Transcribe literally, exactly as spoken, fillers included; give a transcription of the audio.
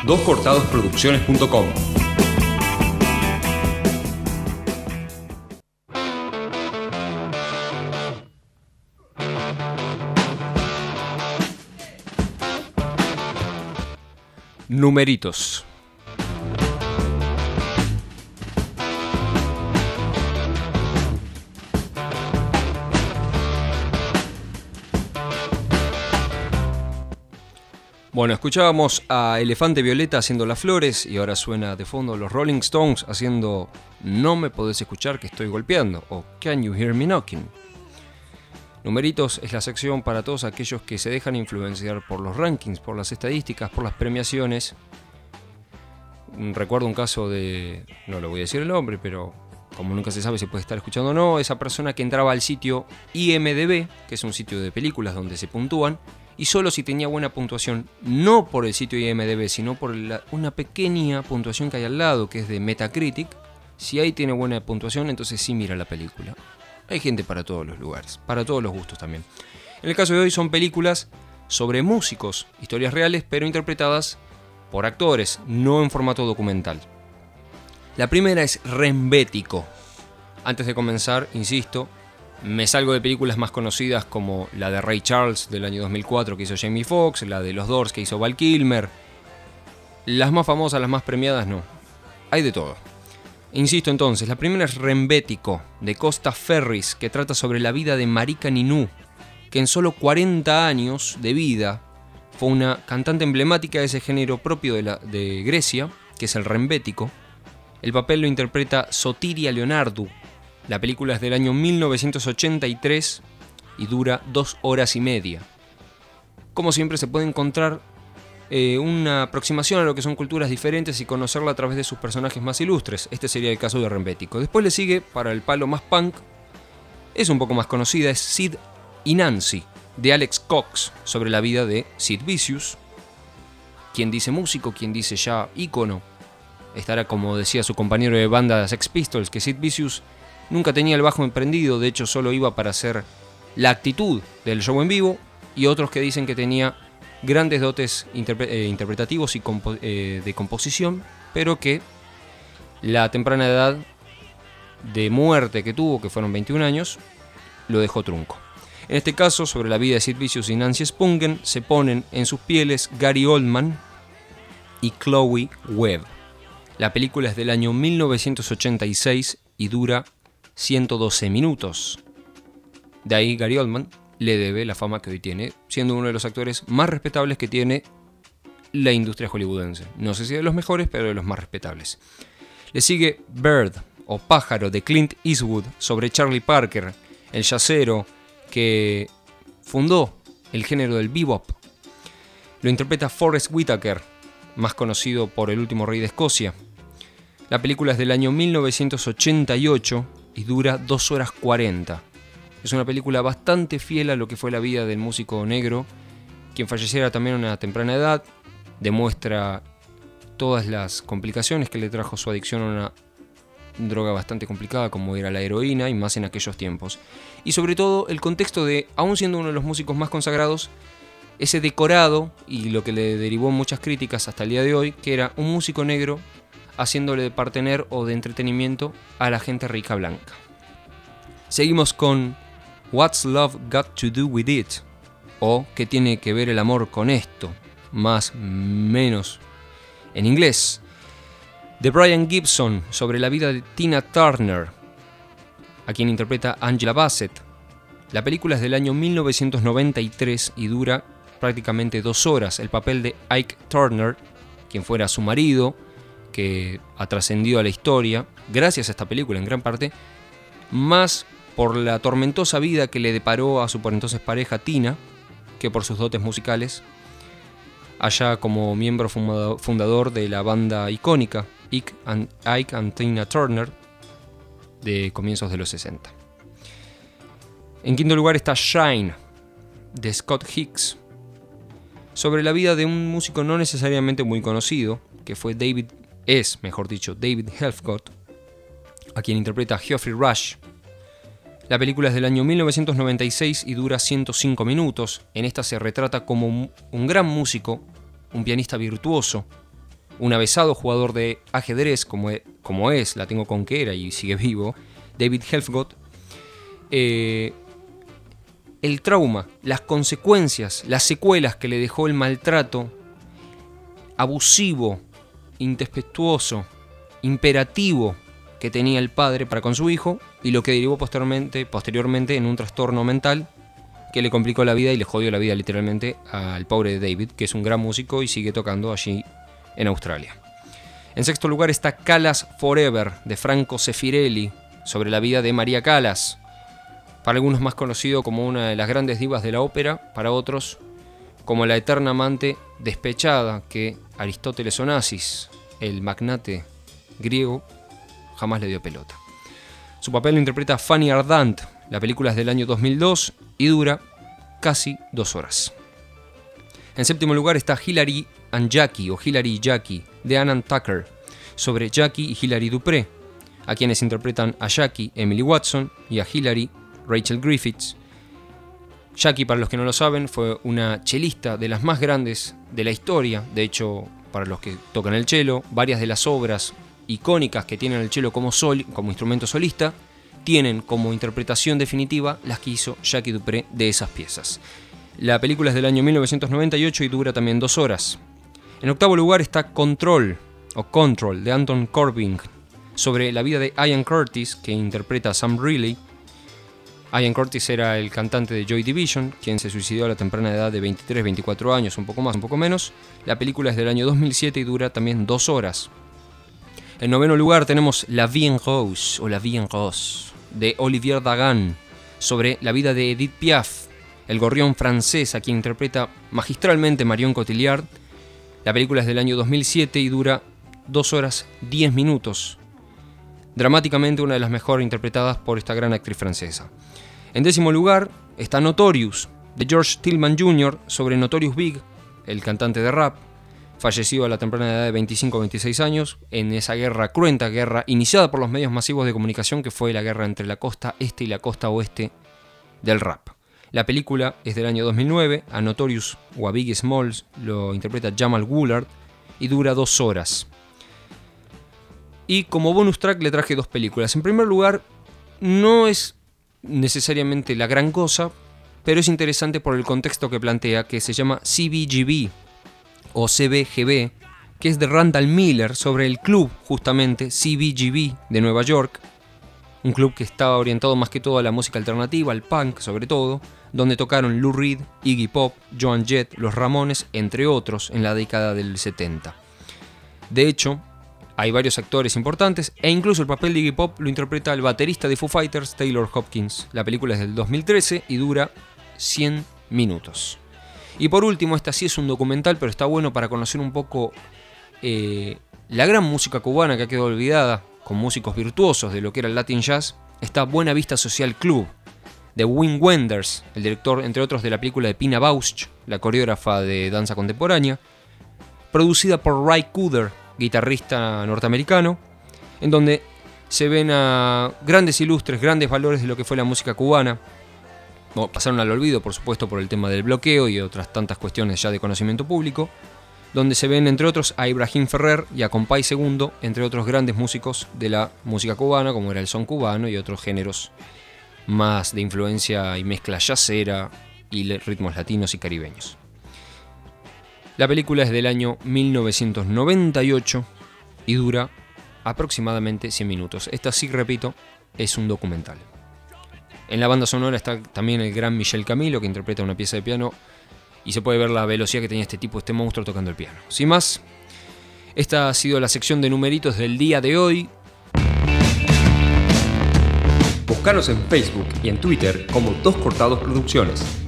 dos cortados producciones punto com. Numeritos. Bueno, escuchábamos a Elefante Violeta haciendo Las Flores y ahora suena de fondo los Rolling Stones haciendo No me podés escuchar que estoy golpeando o Can you hear me knocking. Numeritos es la sección para todos aquellos que se dejan influenciar por los rankings, por las estadísticas, por las premiaciones. Recuerdo un caso de, no le voy a decir el nombre, pero como nunca se sabe si puede estar escuchando o no, esa persona que entraba al sitio I M D B, que es un sitio de películas donde se puntúan, y solo si tenía buena puntuación, no por el sitio I M D B, sino por la, una pequeña puntuación que hay al lado, que es de Metacritic. Si ahí tiene buena puntuación, entonces sí mira la película. Hay gente para todos los lugares, para todos los gustos también. En el caso de hoy son películas sobre músicos, historias reales, pero interpretadas por actores, no en formato documental. La primera es Rembético. Antes de comenzar, insisto, me salgo de películas más conocidas como la de Ray Charles del año dos mil cuatro que hizo Jamie Foxx, la de los Doors que hizo Val Kilmer. Las más famosas, las más premiadas, no. Hay de todo. Insisto entonces, la primera es Rembético, de Costa Ferris, que trata sobre la vida de Marika Ninú, que en solo cuarenta años de vida fue una cantante emblemática de ese género propio de, la, de Grecia, que es el rembético. El papel lo interpreta Sotiria Leonardou. La película es del año mil novecientos ochenta y tres y dura dos horas y media. Como siempre se puede encontrar eh, una aproximación a lo que son culturas diferentes y conocerla a través de sus personajes más ilustres. Este sería el caso de Rembético. Después le sigue, para el palo más punk, es un poco más conocida, es Sid y Nancy, de Alex Cox, sobre la vida de Sid Vicious. Quien dice músico, quien dice ya ícono. Estará, como decía su compañero de banda de Sex Pistols, que Sid Vicious nunca tenía el bajo emprendido, de hecho solo iba para hacer la actitud del show en vivo, y otros que dicen que tenía grandes dotes interpre- eh, interpretativos y compo- eh, de composición, pero que la temprana edad de muerte que tuvo, que fueron veintiún años, lo dejó trunco. En este caso, sobre la vida de Sid Vicious y Nancy Spungen, se ponen en sus pieles Gary Oldman y Chloe Webb. La película es del año mil novecientos ochenta y seis y dura ciento doce minutos. De ahí Gary Oldman le debe la fama que hoy tiene, siendo uno de los actores más respetables que tiene la industria hollywoodense. No sé si de los mejores, pero de los más respetables. Le sigue Bird, o Pájaro, de Clint Eastwood, sobre Charlie Parker, el jazzero que fundó el género del bebop. Lo interpreta Forrest Whitaker, más conocido por El último rey de Escocia. La película es del año mil novecientos ochenta y ocho y dura dos horas cuarenta. Es una película bastante fiel a lo que fue la vida del músico negro, quien falleciera también a una temprana edad. Demuestra todas las complicaciones que le trajo su adicción a una droga bastante complicada como era la heroína, y más en aquellos tiempos. Y sobre todo el contexto de, aún siendo uno de los músicos más consagrados, ese decorado y lo que le derivó muchas críticas hasta el día de hoy, que era un músico negro haciéndole de partener o de entretenimiento a la gente rica blanca. Seguimos con What's Love Got to Do With It, o ¿qué tiene que ver el amor con esto? Más menos en inglés. De Brian Gibson, sobre la vida de Tina Turner, a quien interpreta Angela Bassett. La película es del año mil novecientos noventa y tres y dura prácticamente dos horas. El papel de Ike Turner, quien fuera su marido, que ha trascendido a la historia gracias a esta película en gran parte, más por la tormentosa vida que le deparó a su por entonces pareja Tina, que por sus dotes musicales, allá como miembro fundador de la banda icónica Ike and, Ike and Tina Turner de comienzos de los sesenta. En quinto lugar está Shine, de Scott Hicks, sobre la vida de un músico no necesariamente muy conocido, que fue David, es mejor dicho, David Helfgott, a quien interpreta Geoffrey Rush. La película es del año mil novecientos noventa y seis y dura ciento cinco minutos. En esta se retrata como un gran músico, un pianista virtuoso, un avesado jugador de ajedrez, como es, como es la tengo con que era y sigue vivo, David Helfgott, eh, el trauma, las consecuencias, las secuelas que le dejó el maltrato abusivo, irrespetuoso, imperativo que tenía el padre para con su hijo, y lo que derivó posteriormente, posteriormente en un trastorno mental que le complicó la vida y le jodió la vida literalmente al pobre David, que es un gran músico y sigue tocando allí en Australia. En sexto lugar está Callas Forever, de Franco Sefirelli, sobre la vida de María Callas, para algunos más conocido como una de las grandes divas de la ópera, para otros como la eterna amante despechada que Aristóteles Onassis, el magnate griego, jamás le dio pelota. Su papel lo interpreta Fanny Ardant. La película es del año dos mil dos y dura casi dos horas. En séptimo lugar está Hilary and Jackie, o Hilary y Jackie, de Annan Tucker, sobre Jackie y Hilary Dupré, a quienes interpretan a Jackie, Emily Watson, y a Hilary, Rachel Griffiths. Jackie, para los que no lo saben, fue una chelista de las más grandes de la historia. De hecho, para los que tocan el cello, varias de las obras icónicas que tienen el cello como, sol, como instrumento solista tienen como interpretación definitiva las que hizo Jackie Dupré de esas piezas. La película es del año mil novecientos noventa y ocho y dura también dos horas. En octavo lugar está Control, o Control, de Anton Corbijn, sobre la vida de Ian Curtis, que interpreta a Sam Riley. Ian Curtis era el cantante de Joy Division, quien se suicidó a la temprana edad de veintitrés, veinticuatro años, un poco más, un poco menos. La película es del año dos mil siete y dura también dos horas. En noveno lugar tenemos La Vie en Rose, o La Vie en Rose, de Olivier Dagan, sobre la vida de Edith Piaf, el gorrión francés a quien interpreta magistralmente Marion Cotillard. La película es del año dos mil siete y dura dos horas diez minutos. Dramáticamente una de las mejor interpretadas por esta gran actriz francesa. En décimo lugar está Notorious, de George Tillman junior, sobre Notorious Big, el cantante de rap, fallecido a la temprana edad de veinticinco a veintiséis años, en esa guerra, cruenta guerra, iniciada por los medios masivos de comunicación, que fue la guerra entre la costa este y la costa oeste del rap. La película es del año dos mil nueve, a Notorious o a Biggie Smalls lo interpreta Jamal Woolard y dura dos horas. Y como bonus track le traje dos películas. En primer lugar, no es necesariamente la gran cosa, pero es interesante por el contexto que plantea, que se llama C B G B o C B G B, que es de Randall Miller, sobre el club justamente C B G B de Nueva York, un club que estaba orientado más que todo a la música alternativa, al punk sobre todo, donde tocaron Lou Reed, Iggy Pop, Joan Jett, Los Ramones, entre otros, en la década del setenta. De hecho, hay varios actores importantes, e incluso el papel de Iggy Pop lo interpreta el baterista de Foo Fighters, Taylor Hopkins. La película es del dos mil trece y dura cien minutos. Y por último, esta sí es un documental, pero está bueno para conocer un poco eh, la gran música cubana que ha quedado olvidada, con músicos virtuosos de lo que era el Latin Jazz. Está Buena Vista Social Club, de Wim Wenders, el director, entre otros, de la película de Pina Bausch, la coreógrafa de danza contemporánea, producida por Ry Cooder, guitarrista norteamericano, en donde se ven a grandes ilustres, grandes valores de lo que fue la música cubana. Bueno, pasaron al olvido, por supuesto, por el tema del bloqueo y otras tantas cuestiones ya de conocimiento público, donde se ven, entre otros, a Ibrahim Ferrer y a Compay Segundo, entre otros grandes músicos de la música cubana, como era el son cubano y otros géneros más de influencia y mezcla jazzera y ritmos latinos y caribeños. La película es del año mil novecientos noventa y ocho y dura aproximadamente cien minutos. Esta, sí, repito, es un documental. En la banda sonora está también el gran Michel Camilo, que interpreta una pieza de piano, y se puede ver la velocidad que tenía este tipo, este monstruo tocando el piano. Sin más, esta ha sido la sección de numeritos del día de hoy. Búscanos en Facebook y en Twitter como Dos Cortados Producciones.